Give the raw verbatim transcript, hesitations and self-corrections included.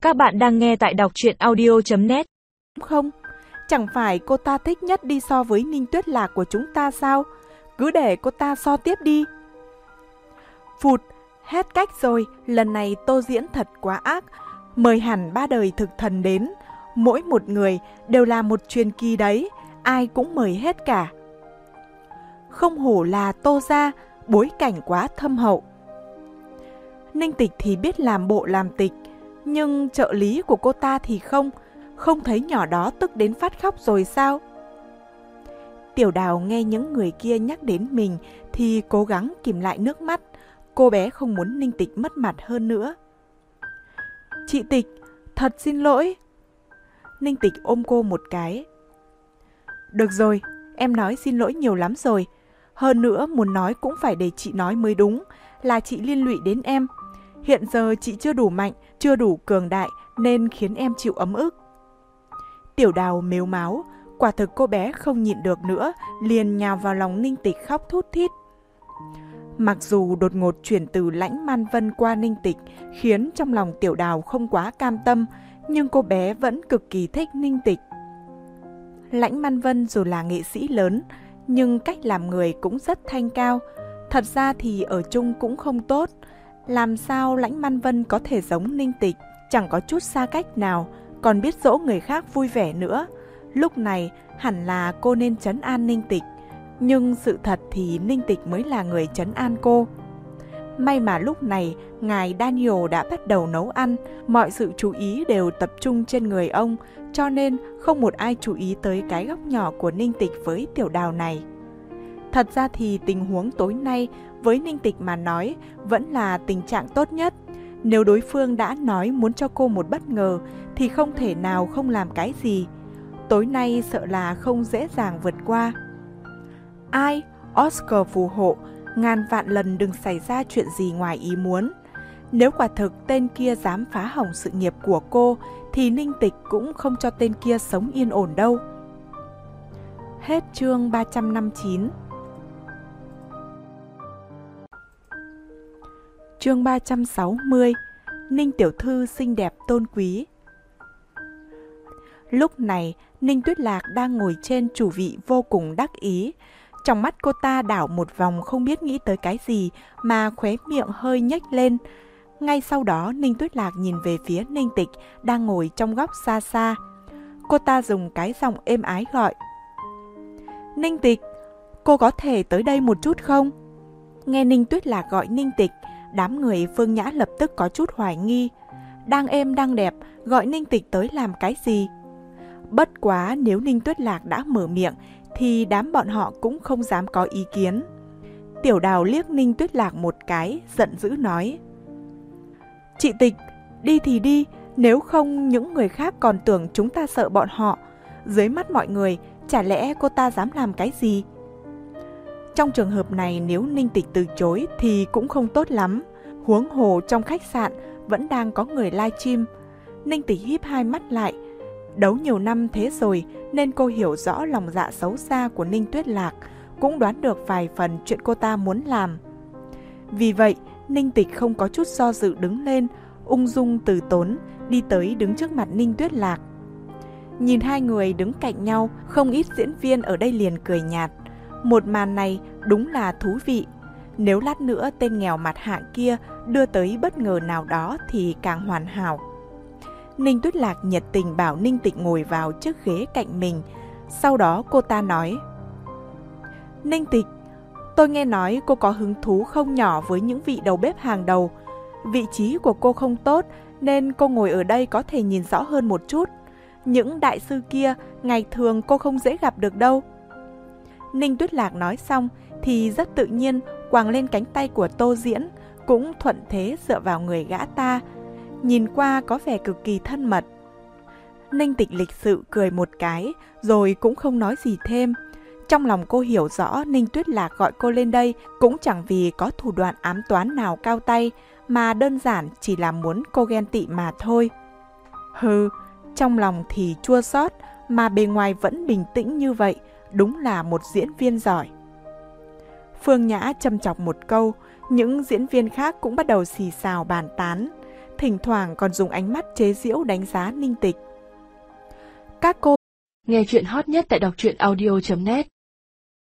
Các bạn đang nghe tại đọc truyện audio chấm net. Không, chẳng phải cô ta thích nhất đi so với Ninh Tuyết Lạc của chúng ta sao? Cứ để cô ta so tiếp đi. Phụt, hết cách rồi, lần này Tô diễn thật quá ác. Mời hẳn ba đời thực thần đến, mỗi một người đều là một truyền kỳ đấy, ai cũng mời hết cả. Không hổ là Tô gia, bối cảnh quá thâm hậu. Ninh Tịch thì biết làm bộ làm tịch, nhưng trợ lý của cô ta thì không, không thấy nhỏ đó tức đến phát khóc rồi sao? Tiểu Đào nghe những người kia nhắc đến mình thì cố gắng kìm lại nước mắt, cô bé không muốn Ninh Tịch mất mặt hơn nữa. Chị Tịch, thật xin lỗi. Ninh Tịch ôm cô một cái. Được rồi, em nói xin lỗi nhiều lắm rồi. Hơn nữa muốn nói cũng phải để chị nói mới đúng, là chị liên lụy đến em. Hiện giờ chị chưa đủ mạnh, chưa đủ cường đại nên khiến em chịu ấm ức. Tiểu Đào mếu máo, quả thực cô bé không nhịn được nữa, liền nhào vào lòng Ninh Tịch khóc thút thít. Mặc dù đột ngột chuyển từ Lãnh Man Vân qua Ninh Tịch khiến trong lòng Tiểu Đào không quá cam tâm, nhưng cô bé vẫn cực kỳ thích Ninh Tịch. Lãnh Man Vân dù là nghệ sĩ lớn, nhưng cách làm người cũng rất thanh cao. Thật ra thì ở chung cũng không tốt. Làm sao Lãnh Man Vân có thể giống Ninh Tịch, chẳng có chút xa cách nào, còn biết dỗ người khác vui vẻ nữa. Lúc này hẳn là cô nên trấn an Ninh Tịch, nhưng sự thật thì Ninh Tịch mới là người trấn an cô. May mà lúc này ngài Daniel đã bắt đầu nấu ăn, mọi sự chú ý đều tập trung trên người ông, cho nên không một ai chú ý tới cái góc nhỏ của Ninh Tịch với Tiểu Đào này. Thật ra thì tình huống tối nay với Ninh Tịch mà nói vẫn là tình trạng tốt nhất. Nếu đối phương đã nói muốn cho cô một bất ngờ thì không thể nào không làm cái gì. Tối nay sợ là không dễ dàng vượt qua. Ai? Oscar phù hộ, ngàn vạn lần đừng xảy ra chuyện gì ngoài ý muốn. Nếu quả thực tên kia dám phá hỏng sự nghiệp của cô thì Ninh Tịch cũng không cho tên kia sống yên ổn đâu. Hết chương ba trăm năm mươi chín. Chương ba trăm sáu mươi. Ninh tiểu thư xinh đẹp tôn quý. Lúc này, Ninh Tuyết Lạc đang ngồi trên chủ vị vô cùng đắc ý. Trong mắt cô ta đảo một vòng không biết nghĩ tới cái gì mà khóe miệng hơi nhếch lên. Ngay sau đó, Ninh Tuyết Lạc nhìn về phía Ninh Tịch đang ngồi trong góc xa xa. Cô ta dùng cái giọng êm ái gọi. Ninh Tịch, cô có thể tới đây một chút không? Nghe Ninh Tuyết Lạc gọi Ninh Tịch, đám người Phương Nhã lập tức có chút hoài nghi. Đang êm đang đẹp, gọi Ninh Tịch tới làm cái gì? Bất quá nếu Ninh Tuyết Lạc đã mở miệng thì đám bọn họ cũng không dám có ý kiến. Tiểu Đào liếc Ninh Tuyết Lạc một cái, giận dữ nói. Chị Tịch, đi thì đi, nếu không những người khác còn tưởng chúng ta sợ bọn họ. Dưới mắt mọi người, chả lẽ cô ta dám làm cái gì? Trong trường hợp này nếu Ninh Tịch từ chối thì cũng không tốt lắm. Huống hồ trong khách sạn vẫn đang có người livestream. Ninh Tịch híp hai mắt lại. Đấu nhiều năm thế rồi nên cô hiểu rõ lòng dạ xấu xa của Ninh Tuyết Lạc, cũng đoán được vài phần chuyện cô ta muốn làm. Vì vậy, Ninh Tịch không có chút do dự đứng lên, ung dung từ tốn, đi tới đứng trước mặt Ninh Tuyết Lạc. Nhìn hai người đứng cạnh nhau, không ít diễn viên ở đây liền cười nhạt. Một màn này đúng là thú vị. Nếu lát nữa tên nghèo mặt hạng kia đưa tới bất ngờ nào đó thì càng hoàn hảo. Ninh Tuyết Lạc nhiệt tình bảo Ninh Tịch ngồi vào chiếc ghế cạnh mình. Sau đó cô ta nói. Ninh Tịch, tôi nghe nói cô có hứng thú không nhỏ với những vị đầu bếp hàng đầu. Vị trí của cô không tốt nên cô ngồi ở đây có thể nhìn rõ hơn một chút. Những đại sư kia ngày thường cô không dễ gặp được đâu. Ninh Tuyết Lạc nói xong thì rất tự nhiên quàng lên cánh tay của Tô Diễn, cũng thuận thế dựa vào người gã ta. Nhìn qua có vẻ cực kỳ thân mật. Ninh Tịch lịch sự cười một cái rồi cũng không nói gì thêm. Trong lòng cô hiểu rõ Ninh Tuyết Lạc gọi cô lên đây cũng chẳng vì có thủ đoạn ám toán nào cao tay, mà đơn giản chỉ là muốn cô ghen tị mà thôi. Hừ, trong lòng thì chua xót mà bề ngoài vẫn bình tĩnh như vậy, đúng là một diễn viên giỏi. Phương Nhã châm chọc một câu, những diễn viên khác cũng bắt đầu xì xào bàn tán. thỉnh thoảng còn dùng ánh mắt chế giễu đánh giá Ninh Tịch. Các cô nghe chuyện hot nhất tại đọc truyện audio chấm net